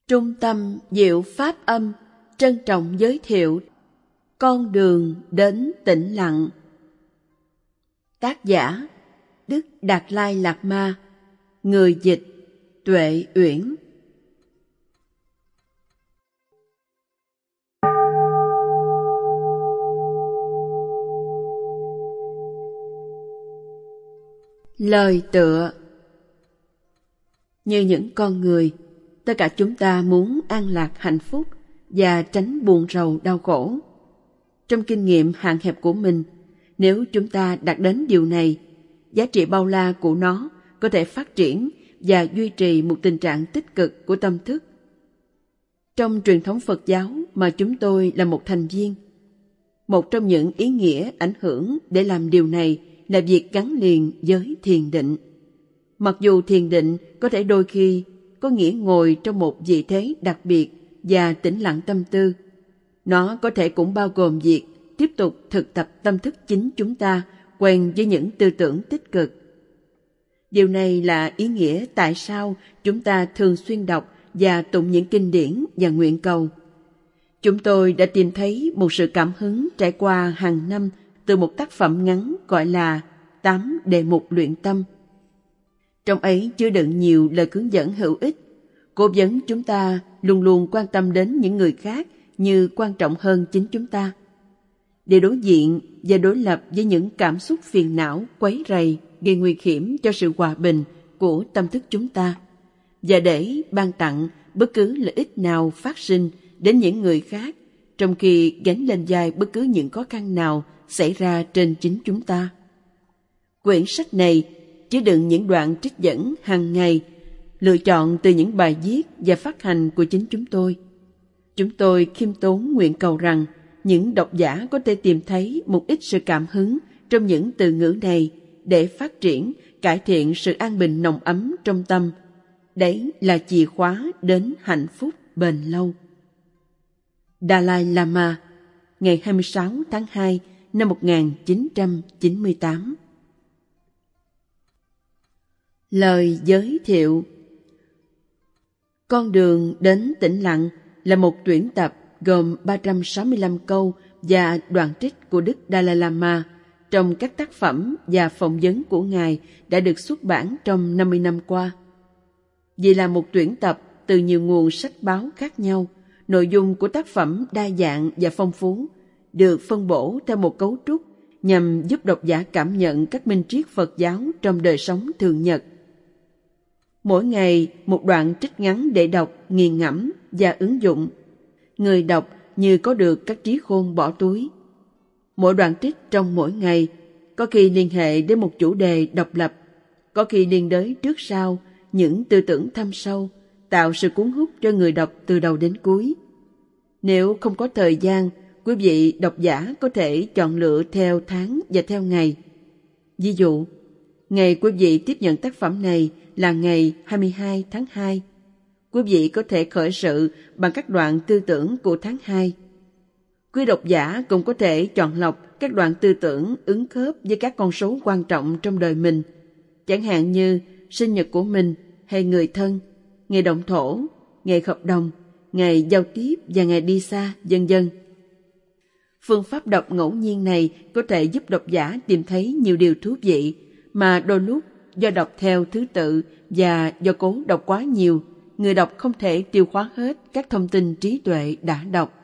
Trung tâm Diệu Pháp Âm trân trọng giới thiệu Con đường đến tĩnh lặng. Tác giả Đức Đạt Lai Lạt Ma. Người dịch Tuệ Uyển. Lời tựa. Như những con người, tất cả chúng ta muốn an lạc hạnh phúc và tránh buồn rầu đau khổ. Trong kinh nghiệm hạn hẹp của mình, nếu chúng ta đạt đến điều này, giá trị bao la của nó có thể phát triển và duy trì một tình trạng tích cực của tâm thức. Trong truyền thống Phật giáo mà chúng tôi là một thành viên, một trong những ý nghĩa ảnh hưởng để làm điều này là việc gắn liền với thiền định. Mặc dù thiền định có thể đôi khi có nghĩa ngồi trong một vị thế đặc biệt và tĩnh lặng tâm tư, nó có thể cũng bao gồm việc tiếp tục thực tập tâm thức chính chúng ta quen với những tư tưởng tích cực. Điều này là ý nghĩa tại sao chúng ta thường xuyên đọc và tụng những kinh điển và nguyện cầu. Chúng tôi đã tìm thấy một sự cảm hứng trải qua hàng năm từ một tác phẩm ngắn gọi là 8 đề mục luyện tâm. Trong ấy chứa đựng nhiều lời hướng dẫn hữu ích, cố vấn chúng ta luôn luôn quan tâm đến những người khác như quan trọng hơn chính chúng ta, để đối diện và đối lập với những cảm xúc phiền não, quấy rầy, gây nguy hiểm cho sự hòa bình của tâm thức chúng ta, và để ban tặng bất cứ lợi ích nào phát sinh đến những người khác, trong khi gánh lên vai bất cứ những khó khăn nào xảy ra trên chính chúng ta. Quyển sách này chứa đựng những đoạn trích dẫn hàng ngày, lựa chọn từ những bài viết và phát hành của chính chúng tôi. Chúng tôi khiêm tốn nguyện cầu rằng những độc giả có thể tìm thấy một ít sự cảm hứng trong những từ ngữ này để phát triển, cải thiện sự an bình nồng ấm trong tâm. Đấy là chìa khóa đến hạnh phúc bền lâu. Dalai Lama, ngày 26 tháng 2 năm 1998. Lời giới thiệu. Con đường đến tĩnh lặng là một tuyển tập gồm 365 câu và đoạn trích của Đức Dalai Lama trong các tác phẩm và phỏng vấn của Ngài đã được xuất bản trong 50 năm qua. Vì là một tuyển tập từ nhiều nguồn sách báo khác nhau, nội dung của tác phẩm đa dạng và phong phú, được phân bổ theo một cấu trúc nhằm giúp độc giả cảm nhận các minh triết Phật giáo trong đời sống thường nhật. Mỗi ngày một đoạn trích ngắn để đọc, nghiền ngẫm và ứng dụng. Người đọc như có được các trí khôn bỏ túi. Mỗi đoạn trích trong mỗi ngày có khi liên hệ đến một chủ đề độc lập, có khi liên đới trước sau những tư tưởng thâm sâu, tạo sự cuốn hút cho người đọc từ đầu đến cuối. Nếu không có thời gian, quý vị độc giả có thể chọn lựa theo tháng và theo ngày. Ví dụ, ngày quý vị tiếp nhận tác phẩm này là ngày 22 tháng 2. Quý vị có thể khởi sự bằng các đoạn tư tưởng của tháng 2. Quý độc giả cũng có thể chọn lọc các đoạn tư tưởng ứng khớp với các con số quan trọng trong đời mình, chẳng hạn như sinh nhật của mình hay người thân, ngày động thổ, ngày hợp đồng, ngày giao tiếp và ngày đi xa, vân vân. Phương pháp đọc ngẫu nhiên này có thể giúp độc giả tìm thấy nhiều điều thú vị mà đôi lúc do đọc theo thứ tự và do cố đọc quá nhiều, người đọc không thể tiêu hóa hết các thông tin trí tuệ đã đọc.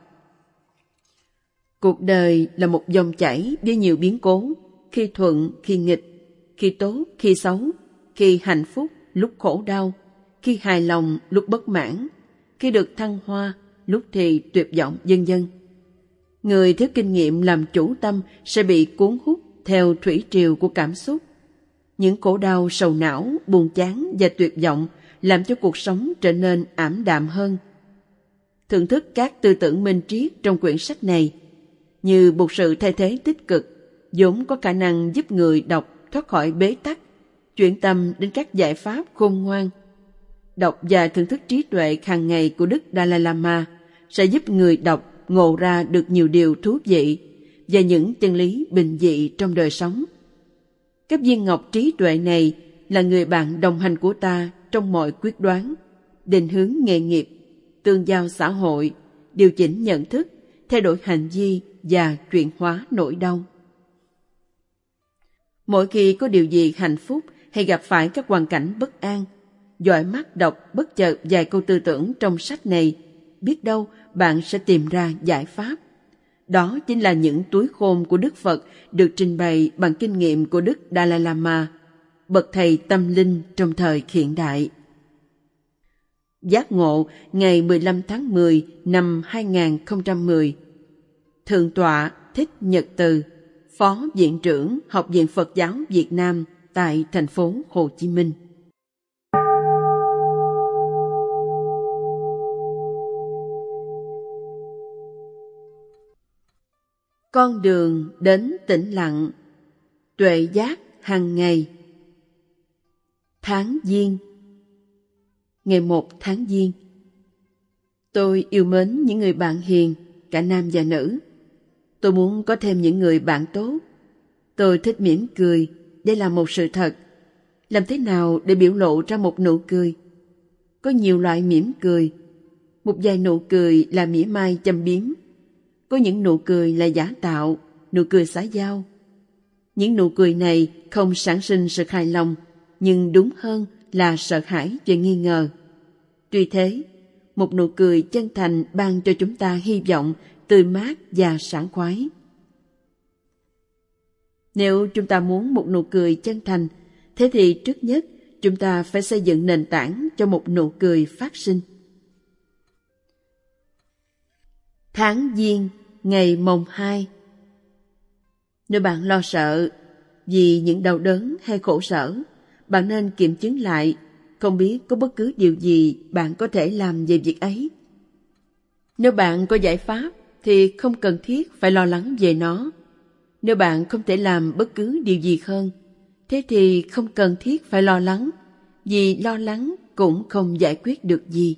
Cuộc đời là một dòng chảy với nhiều biến cố, khi thuận, khi nghịch, khi tốt, khi xấu, khi hạnh phúc, lúc khổ đau, khi hài lòng, lúc bất mãn, khi được thăng hoa, lúc thì tuyệt vọng, vân vân. Người thiếu kinh nghiệm làm chủ tâm sẽ bị cuốn hút theo thủy triều của cảm xúc. Những khổ đau, sầu não, buồn chán và tuyệt vọng làm cho cuộc sống trở nên ảm đạm hơn. Thưởng thức các tư tưởng minh triết trong quyển sách này như một sự thay thế tích cực, vốn có khả năng giúp người đọc thoát khỏi bế tắc, chuyển tâm đến các giải pháp khôn ngoan. Đọc và thưởng thức trí tuệ hàng ngày của Đức Dalai Lama sẽ giúp người đọc ngộ ra được nhiều điều thú vị và những chân lý bình dị trong đời sống. Các viên ngọc trí tuệ này là người bạn đồng hành của ta trong mọi quyết đoán, định hướng nghề nghiệp, tương giao xã hội, điều chỉnh nhận thức, thay đổi hành vi và chuyển hóa nỗi đau. Mỗi khi có điều gì hạnh phúc hay gặp phải các hoàn cảnh bất an, dõi mắt đọc bất chợt vài câu tư tưởng trong sách này, biết đâu bạn sẽ tìm ra giải pháp. Đó chính là những túi khôn của Đức Phật được trình bày bằng kinh nghiệm của Đức Dalai Lama, bậc thầy tâm linh trong thời hiện đại. Giác ngộ ngày 15 tháng 10 năm 2010. Thượng tọa Thích Nhật Từ, Phó Viện trưởng Học viện Phật giáo Việt Nam tại thành phố Hồ Chí Minh. Con đường đến tĩnh lặng, tuệ giác hàng ngày. Tháng Giêng. Ngày 1 tháng Giêng. Tôi yêu mến những người bạn hiền, cả nam và nữ. Tôi muốn có thêm những người bạn tốt. Tôi thích mỉm cười, đây là một sự thật. Làm thế nào để biểu lộ ra một nụ cười? Có nhiều loại mỉm cười. Một vài nụ cười là mỉa mai châm biếm. Có những nụ cười là giả tạo, nụ cười xã giao. Những nụ cười này không sản sinh sự hài lòng, nhưng đúng hơn là sợ hãi và nghi ngờ. Tuy thế, một nụ cười chân thành ban cho chúng ta hy vọng, tươi mát và sảng khoái. Nếu chúng ta muốn một nụ cười chân thành, thế thì trước nhất chúng ta phải xây dựng nền tảng cho một nụ cười phát sinh. Tháng Giêng, ngày mồng 2. Nếu bạn lo sợ vì những đau đớn hay khổ sở, bạn nên kiểm chứng lại, không biết có bất cứ điều gì bạn có thể làm về việc ấy. Nếu bạn có giải pháp thì không cần thiết phải lo lắng về nó. Nếu bạn không thể làm bất cứ điều gì hơn, thế thì không cần thiết phải lo lắng, vì lo lắng cũng không giải quyết được gì.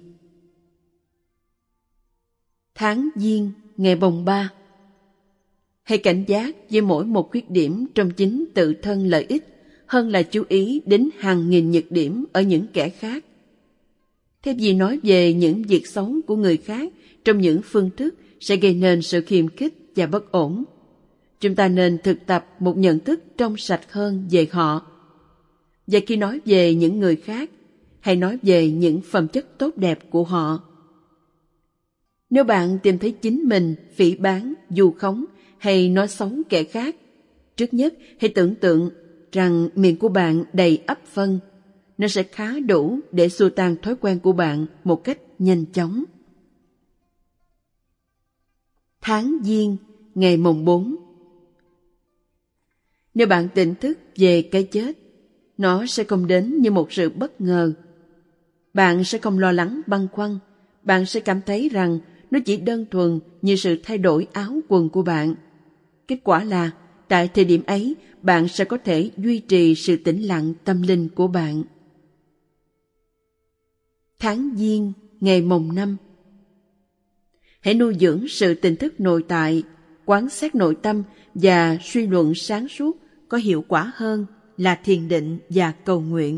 Tháng Giêng, ngày mồng 3. Hãy cảnh giác với mỗi một khuyết điểm trong chính tự thân lợi ích hơn là chú ý đến hàng nghìn nhược điểm ở những kẻ khác. Thay vì nói về những việc xấu của người khác trong những phương thức sẽ gây nên sự khiêu khích và bất ổn, chúng ta nên thực tập một nhận thức trong sạch hơn về họ. Và khi nói về những người khác, hãy nói về những phẩm chất tốt đẹp của họ. Nếu bạn tìm thấy chính mình phỉ báng, vu khống hay nói xấu kẻ khác, trước nhất hãy tưởng tượng rằng miệng của bạn đầy ắp phân. Nó sẽ khá đủ để xua tan thói quen của bạn một cách nhanh chóng. Tháng Giêng, ngày mồng 4. Nếu bạn tỉnh thức về cái chết, nó sẽ không đến như một sự bất ngờ. Bạn sẽ không lo lắng băn khoăn, bạn sẽ cảm thấy rằng nó chỉ đơn thuần như sự thay đổi áo quần của bạn. Kết quả là, tại thời điểm ấy, bạn sẽ có thể duy trì sự tĩnh lặng tâm linh của bạn. Tháng Giêng, ngày mồng 5. Hãy nuôi dưỡng sự tỉnh thức nội tại, quán sát nội tâm và suy luận sáng suốt có hiệu quả hơn là thiền định và cầu nguyện.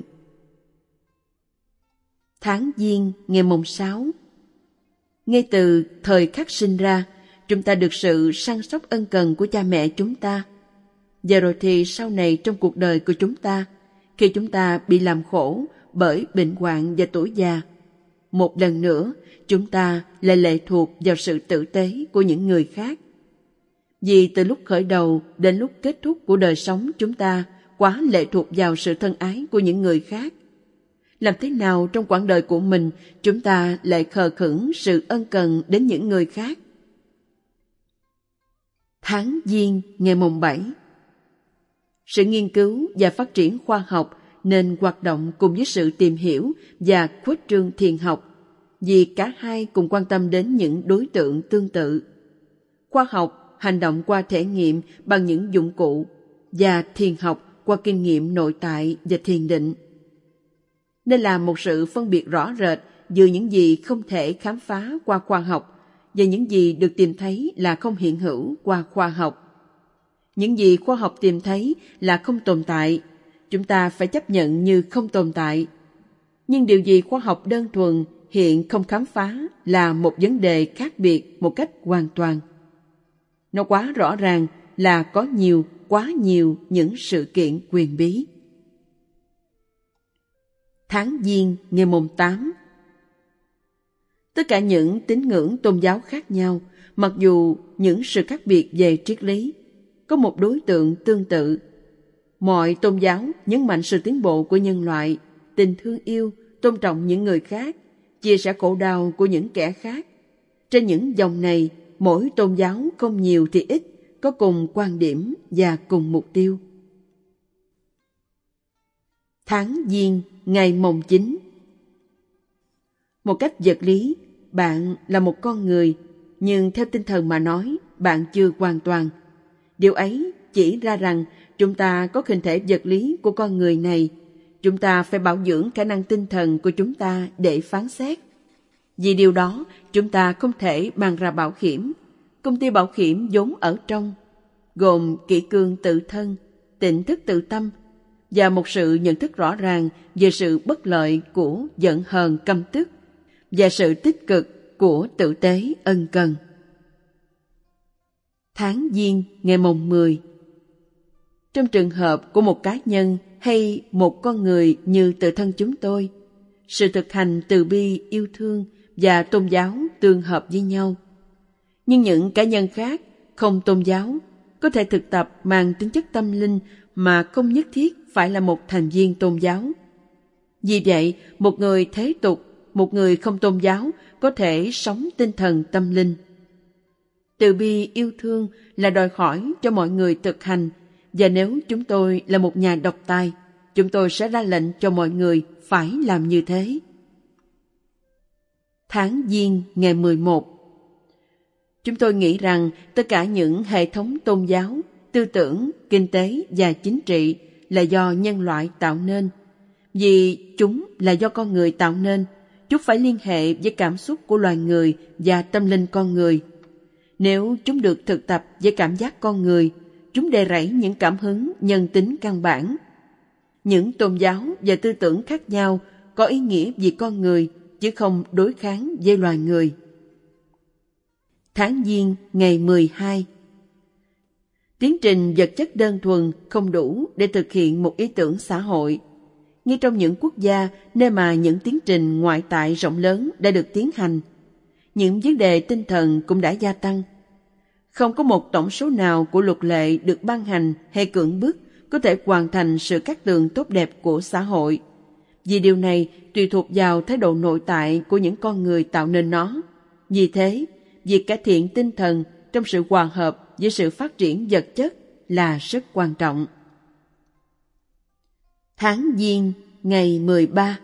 Tháng Giêng, ngày mồng 6. Ngay từ thời khắc sinh ra, chúng ta được sự săn sóc ân cần của cha mẹ chúng ta. Và rồi thì sau này trong cuộc đời của chúng ta, khi chúng ta bị làm khổ bởi bệnh hoạn và tuổi già, một lần nữa chúng ta lại lệ thuộc vào sự tử tế của những người khác. Vì từ lúc khởi đầu đến lúc kết thúc của đời sống chúng ta quá lệ thuộc vào sự thân ái của những người khác. Làm thế nào trong quãng đời của mình chúng ta lại khờ khững sự ân cần đến những người khác? Tháng Giêng, ngày mồng 7. Sự nghiên cứu và phát triển khoa học nên hoạt động cùng với sự tìm hiểu và khuếch trương thiền học, vì cả hai cùng quan tâm đến những đối tượng tương tự. Khoa học hành động qua thể nghiệm bằng những dụng cụ, và thiền học qua kinh nghiệm nội tại và thiền định. Nên là một sự phân biệt rõ rệt giữa những gì không thể khám phá qua khoa học và những gì được tìm thấy là không hiện hữu qua khoa học. Những gì khoa học tìm thấy là không tồn tại, chúng ta phải chấp nhận như không tồn tại. Nhưng điều gì khoa học đơn thuần hiện không khám phá là một vấn đề khác biệt một cách hoàn toàn. Nó quá rõ ràng là có quá nhiều những sự kiện quyền bí. Tháng Giêng ngày mùng 8. Tất cả những tín ngưỡng tôn giáo khác nhau, mặc dù những sự khác biệt về triết lý, có một đối tượng tương tự. Mọi tôn giáo nhấn mạnh sự tiến bộ của nhân loại, tình thương yêu, tôn trọng những người khác, chia sẻ khổ đau của những kẻ khác. Trên những dòng này, mỗi tôn giáo không nhiều thì ít, có cùng quan điểm và cùng mục tiêu. Tháng Giêng ngày mồng 9. Một cách vật lý, bạn là một con người, nhưng theo tinh thần mà nói, bạn chưa hoàn toàn. Điều ấy chỉ ra rằng chúng ta có hình thể vật lý của con người này. Chúng ta phải bảo dưỡng khả năng tinh thần của chúng ta để phán xét. Vì điều đó, chúng ta không thể mang ra bảo hiểm. Công ty bảo hiểm vốn ở trong, gồm kỷ cương tự thân, tỉnh thức tự tâm, và một sự nhận thức rõ ràng về sự bất lợi của giận hờn căm tức, và sự tích cực của tử tế ân cần. Tháng Giêng ngày mồng 10. Trong trường hợp của một cá nhân hay một con người như tự thân chúng tôi, sự thực hành từ bi, yêu thương và tôn giáo tương hợp với nhau. Nhưng những cá nhân khác, không tôn giáo, có thể thực tập mang tính chất tâm linh mà không nhất thiết phải là một thành viên tôn giáo. Vì vậy, một người thế tục, một người không tôn giáo có thể sống tinh thần tâm linh. Từ bi yêu thương là đòi hỏi cho mọi người thực hành, và nếu chúng tôi là một nhà độc tài, chúng tôi sẽ ra lệnh cho mọi người phải làm như thế. Tháng Giêng ngày 11. Chúng tôi nghĩ rằng tất cả những hệ thống tôn giáo, tư tưởng, kinh tế và chính trị là do nhân loại tạo nên. Vì chúng là do con người tạo nên, chúng phải liên hệ với cảm xúc của loài người và tâm linh con người. Nếu chúng được thực tập với cảm giác con người, chúng đè rẫy những cảm hứng nhân tính căn bản. Những tôn giáo và tư tưởng khác nhau có ý nghĩa vì con người, chứ không đối kháng với loài người. Tháng Giêng ngày 12. Tiến trình vật chất đơn thuần không đủ để thực hiện một ý tưởng xã hội. Ngay trong những quốc gia nơi mà những tiến trình ngoại tại rộng lớn đã được tiến hành, những vấn đề tinh thần cũng đã gia tăng. Không có một tổng số nào của luật lệ được ban hành hay cưỡng bức có thể hoàn thành sự cát tường tốt đẹp của xã hội. Vì điều này tùy thuộc vào thái độ nội tại của những con người tạo nên nó. Vì thế, việc cải thiện tinh thần trong sự hòa hợp với sự phát triển vật chất là rất quan trọng. Tháng Giêng ngày 13.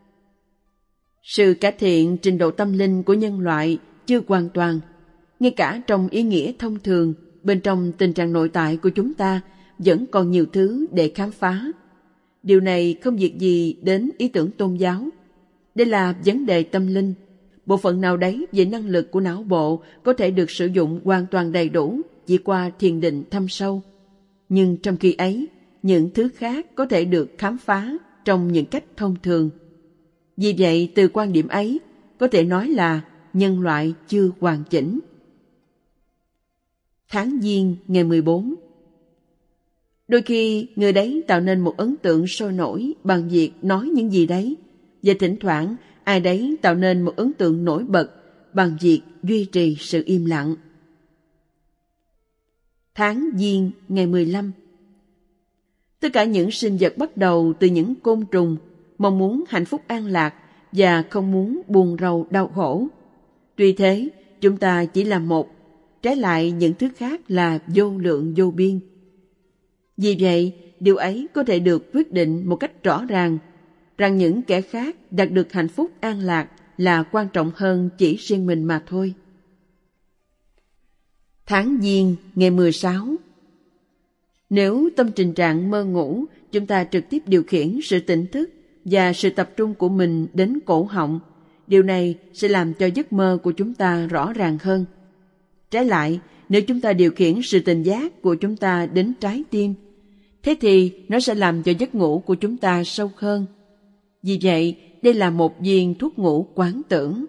Sự cải thiện trình độ tâm linh của nhân loại chưa hoàn toàn. Ngay cả trong ý nghĩa thông thường, bên trong tình trạng nội tại của chúng ta vẫn còn nhiều thứ để khám phá. Điều này không việc gì đến ý tưởng tôn giáo. Đây là vấn đề tâm linh. Bộ phận nào đấy về năng lực của não bộ có thể được sử dụng hoàn toàn đầy đủ chỉ qua thiền định thâm sâu. Nhưng trong khi ấy, những thứ khác có thể được khám phá trong những cách thông thường. Vì vậy, từ quan điểm ấy, có thể nói là nhân loại chưa hoàn chỉnh. Tháng Giêng ngày 14. Đôi khi, người đấy tạo nên một ấn tượng sôi nổi bằng việc nói những gì đấy, và thỉnh thoảng ai đấy tạo nên một ấn tượng nổi bật bằng việc duy trì sự im lặng. Tháng Giêng ngày 15. Tất cả những sinh vật bắt đầu từ những côn trùng, mong muốn hạnh phúc an lạc và không muốn buồn rầu đau khổ. Tuy thế, chúng ta chỉ là một, trái lại những thứ khác là vô lượng vô biên. Vì vậy, điều ấy có thể được quyết định một cách rõ ràng, rằng những kẻ khác đạt được hạnh phúc an lạc là quan trọng hơn chỉ riêng mình mà thôi. Tháng Giêng ngày 16. Nếu tâm tình trạng mơ ngủ, chúng ta trực tiếp điều khiển sự tỉnh thức và sự tập trung của mình đến cổ họng. Điều này sẽ làm cho giấc mơ của chúng ta rõ ràng hơn. Trái lại, nếu chúng ta điều khiển sự tỉnh giác của chúng ta đến trái tim, thế thì nó sẽ làm cho giấc ngủ của chúng ta sâu hơn. Vì vậy, đây là một viên thuốc ngủ quán tưởng.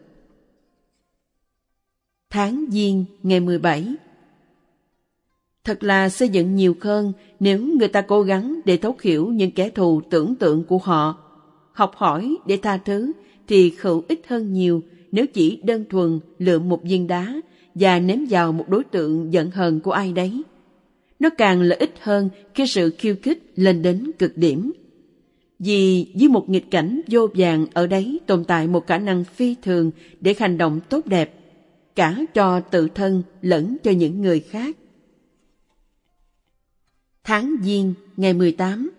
Tháng Giêng ngày 17. Thật là xây dựng nhiều hơn nếu người ta cố gắng để thấu hiểu những kẻ thù tưởng tượng của họ. Học hỏi để tha thứ thì hữu ích hơn nhiều nếu chỉ đơn thuần lượm một viên đá và ném vào một đối tượng giận hờn của ai đấy. Nó càng lợi ích hơn khi sự khiêu khích lên đến cực điểm. Vì dưới một nghịch cảnh vô vàn ở đấy tồn tại một khả năng phi thường để hành động tốt đẹp, cả cho tự thân lẫn cho những người khác. Tháng Giêng ngày 18.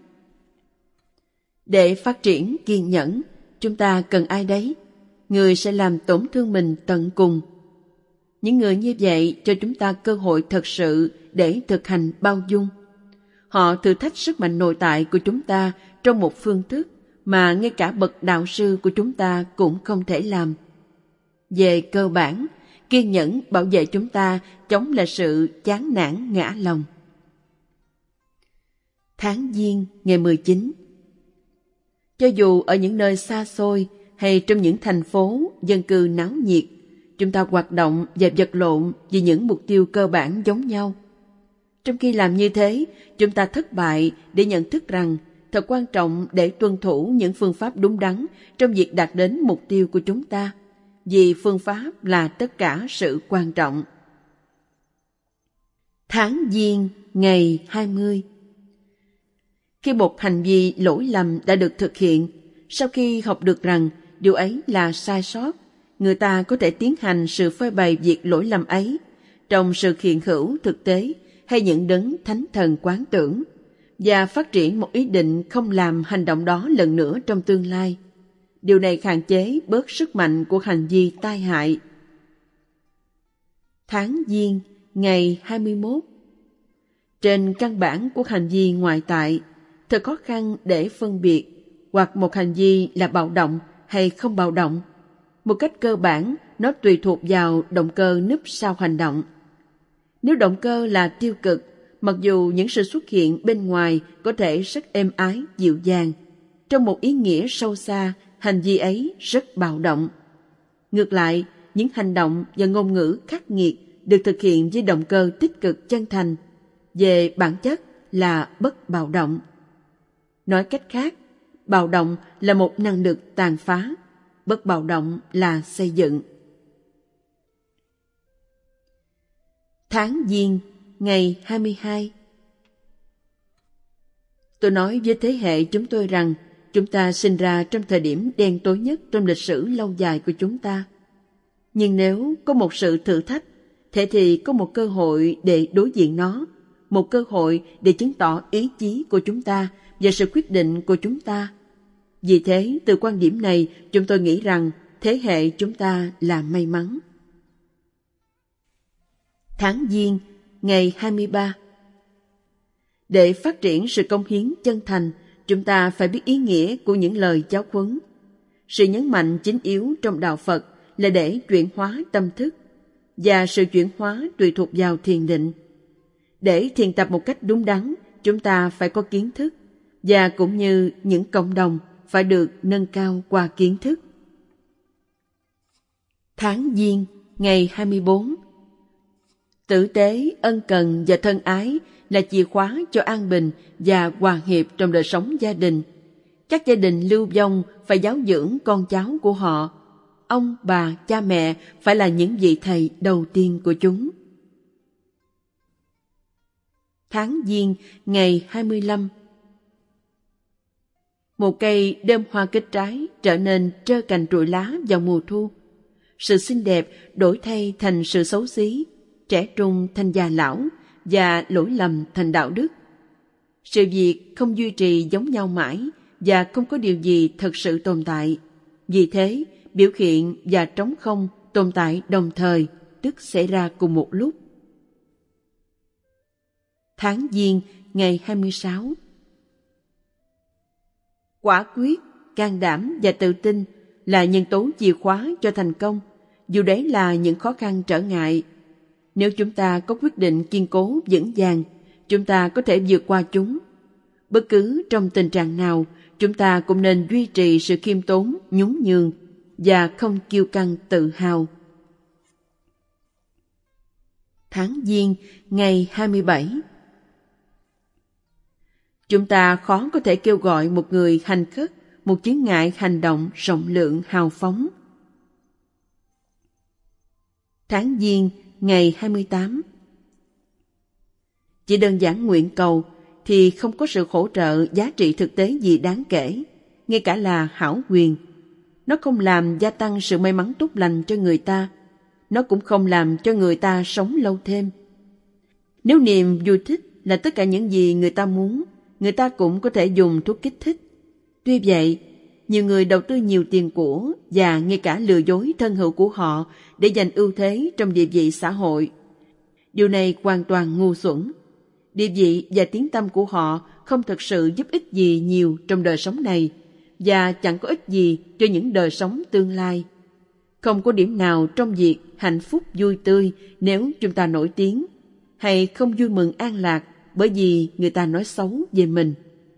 Để phát triển kiên nhẫn, chúng ta cần ai đấy? Người sẽ làm tổn thương mình tận cùng. Những người như vậy cho chúng ta cơ hội thật sự để thực hành bao dung. Họ thử thách sức mạnh nội tại của chúng ta trong một phương thức mà ngay cả bậc đạo sư của chúng ta cũng không thể làm. Về cơ bản, kiên nhẫn bảo vệ chúng ta chống lại sự chán nản ngã lòng. Tháng Giêng ngày 19. Cho dù ở những nơi xa xôi hay trong những thành phố dân cư náo nhiệt, chúng ta hoạt động và vật lộn vì những mục tiêu cơ bản giống nhau. Trong khi làm như thế, chúng ta thất bại để nhận thức rằng thật quan trọng để tuân thủ những phương pháp đúng đắn trong việc đạt đến mục tiêu của chúng ta, vì phương pháp là tất cả sự quan trọng. Tháng Giêng ngày 20. Khi một hành vi lỗi lầm đã được thực hiện, sau khi học được rằng điều ấy là sai sót, người ta có thể tiến hành sự phơi bày việc lỗi lầm ấy trong sự hiện hữu thực tế hay những đấng thánh thần quán tưởng, và phát triển một ý định không làm hành động đó lần nữa trong tương lai. Điều này hạn chế bớt sức mạnh của hành vi tai hại. Tháng Giêng ngày 21. Trên căn bản của hành vi ngoại tại, thật khó khăn để phân biệt hoặc một hành vi là bạo động hay không bạo động. Một cách cơ bản, nó tùy thuộc vào động cơ núp sau hành động. Nếu động cơ là tiêu cực, mặc dù những sự xuất hiện bên ngoài có thể rất êm ái, dịu dàng, trong một ý nghĩa sâu xa, hành vi ấy rất bạo động. Ngược lại, những hành động và ngôn ngữ khắc nghiệt được thực hiện với động cơ tích cực chân thành, về bản chất là bất bạo động. Nói cách khác, bạo động là một năng lực tàn phá, bất bạo động là xây dựng. Tháng Giêng ngày 22. Tôi nói với thế hệ chúng tôi rằng chúng ta sinh ra trong thời điểm đen tối nhất trong lịch sử lâu dài của chúng ta. Nhưng nếu có một sự thử thách, thế thì có một cơ hội để đối diện nó, một cơ hội để chứng tỏ ý chí của chúng ta và sự quyết định của chúng ta. Vì thế, từ quan điểm này, chúng tôi nghĩ rằng thế hệ chúng ta là may mắn. Tháng Giêng ngày 23. Để phát triển sự cống hiến chân thành, chúng ta phải biết ý nghĩa của những lời giáo huấn. Sự nhấn mạnh chính yếu trong đạo Phật là để chuyển hóa tâm thức, và sự chuyển hóa tùy thuộc vào thiền định. Để thiền tập một cách đúng đắn, chúng ta phải có kiến thức, và cũng như những cộng đồng phải được nâng cao qua kiến thức. Tháng Giêng ngày 24. Tử tế, ân cần và thân ái là chìa khóa cho an bình và hòa hiệp trong đời sống gia đình. Các gia đình lưu vong phải giáo dưỡng con cháu của họ. Ông, bà, cha mẹ phải là những vị thầy đầu tiên của chúng. Tháng Giêng ngày 25. Một cây đơm hoa kết trái trở nên trơ cành trụi lá vào mùa thu. Sự xinh đẹp đổi thay thành sự xấu xí, trẻ trung thành già lão, và lỗi lầm thành đạo đức. Sự việc không duy trì giống nhau mãi, và không có điều gì thực sự tồn tại. Vì thế, biểu hiện và trống không tồn tại đồng thời, tức xảy ra cùng một lúc. Tháng Giêng ngày 26. Quả quyết, can đảm và tự tin là nhân tố chìa khóa cho thành công, dù đấy là những khó khăn trở ngại. Nếu chúng ta có quyết định kiên cố vững vàng, chúng ta có thể vượt qua chúng. Bất cứ trong tình trạng nào, chúng ta cũng nên duy trì sự khiêm tốn, nhún nhường và không kiêu căng tự hào. Tháng Giêng ngày 27. Chúng ta khó có thể kêu gọi một người hành khất, một chướng ngại hành động rộng lượng hào phóng. Tháng Giêng ngày 28. Chỉ đơn giản nguyện cầu thì không có sự hỗ trợ giá trị thực tế gì đáng kể, ngay cả là hảo quyền. Nó không làm gia tăng sự may mắn tốt lành cho người ta. Nó cũng không làm cho người ta sống lâu thêm. Nếu niềm vui thích là tất cả những gì người ta muốn, người ta cũng có thể dùng thuốc kích thích. Tuy vậy, nhiều người đầu tư nhiều tiền của và ngay cả lừa dối thân hữu của họ để giành ưu thế trong địa vị xã hội. Điều này hoàn toàn ngu xuẩn. Địa vị và tiếng tăm của họ không thực sự giúp ích gì nhiều trong đời sống này và chẳng có ích gì cho những đời sống tương lai. Không có điểm nào trong việc hạnh phúc vui tươi nếu chúng ta nổi tiếng, hay không vui mừng an lạc bởi vì người ta nói xấu về mình.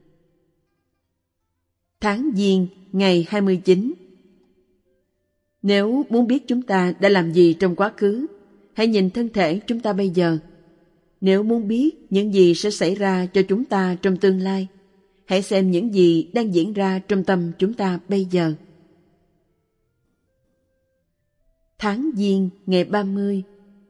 Tháng Giêng ngày 29. Nếu muốn biết chúng ta đã làm gì trong quá khứ, hãy nhìn thân thể chúng ta bây giờ. Nếu muốn biết những gì sẽ xảy ra cho chúng ta trong tương lai, hãy xem những gì đang diễn ra trong tâm chúng ta bây giờ. Tháng Giêng ngày 30.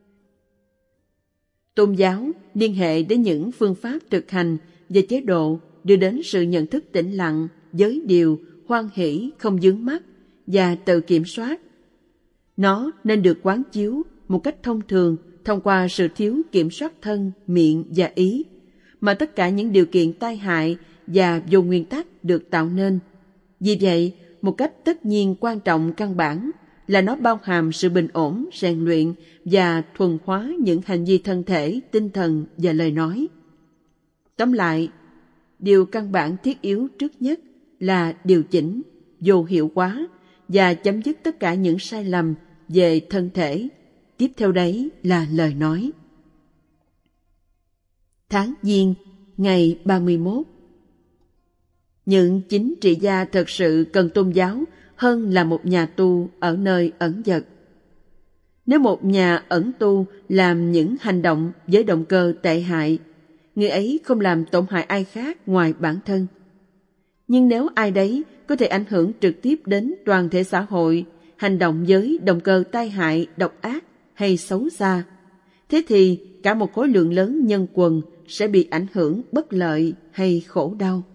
Tôn giáo liên hệ đến những phương pháp thực hành và chế độ đưa đến sự nhận thức tĩnh lặng, giới điều, hoan hỷ, không vướng mắc và tự kiểm soát. Nó nên được quán chiếu một cách thông thường thông qua sự thiếu kiểm soát thân, miệng và ý, mà tất cả những điều kiện tai hại và vô nguyên tắc được tạo nên. Vì vậy, một cách tất nhiên quan trọng căn bản là nó bao hàm sự bình ổn, rèn luyện và thuần hóa những hành vi thân thể, tinh thần và lời nói. Tóm lại, điều căn bản thiết yếu trước nhất là điều chỉnh, vô hiệu hóa và chấm dứt tất cả những sai lầm về thân thể. Tiếp theo đấy là lời nói. Tháng Giêng ngày 31. Những chính trị gia thật sự cần tôn giáo hơn là một nhà tu ở nơi ẩn dật. Nếu một nhà ẩn tu làm những hành động với động cơ tệ hại, người ấy không làm tổn hại ai khác ngoài bản thân. Nhưng nếu ai đấy có thể ảnh hưởng trực tiếp đến toàn thể xã hội, hành động với động cơ tai hại, độc ác hay xấu xa, thế thì cả một khối lượng lớn nhân quần sẽ bị ảnh hưởng bất lợi hay khổ đau.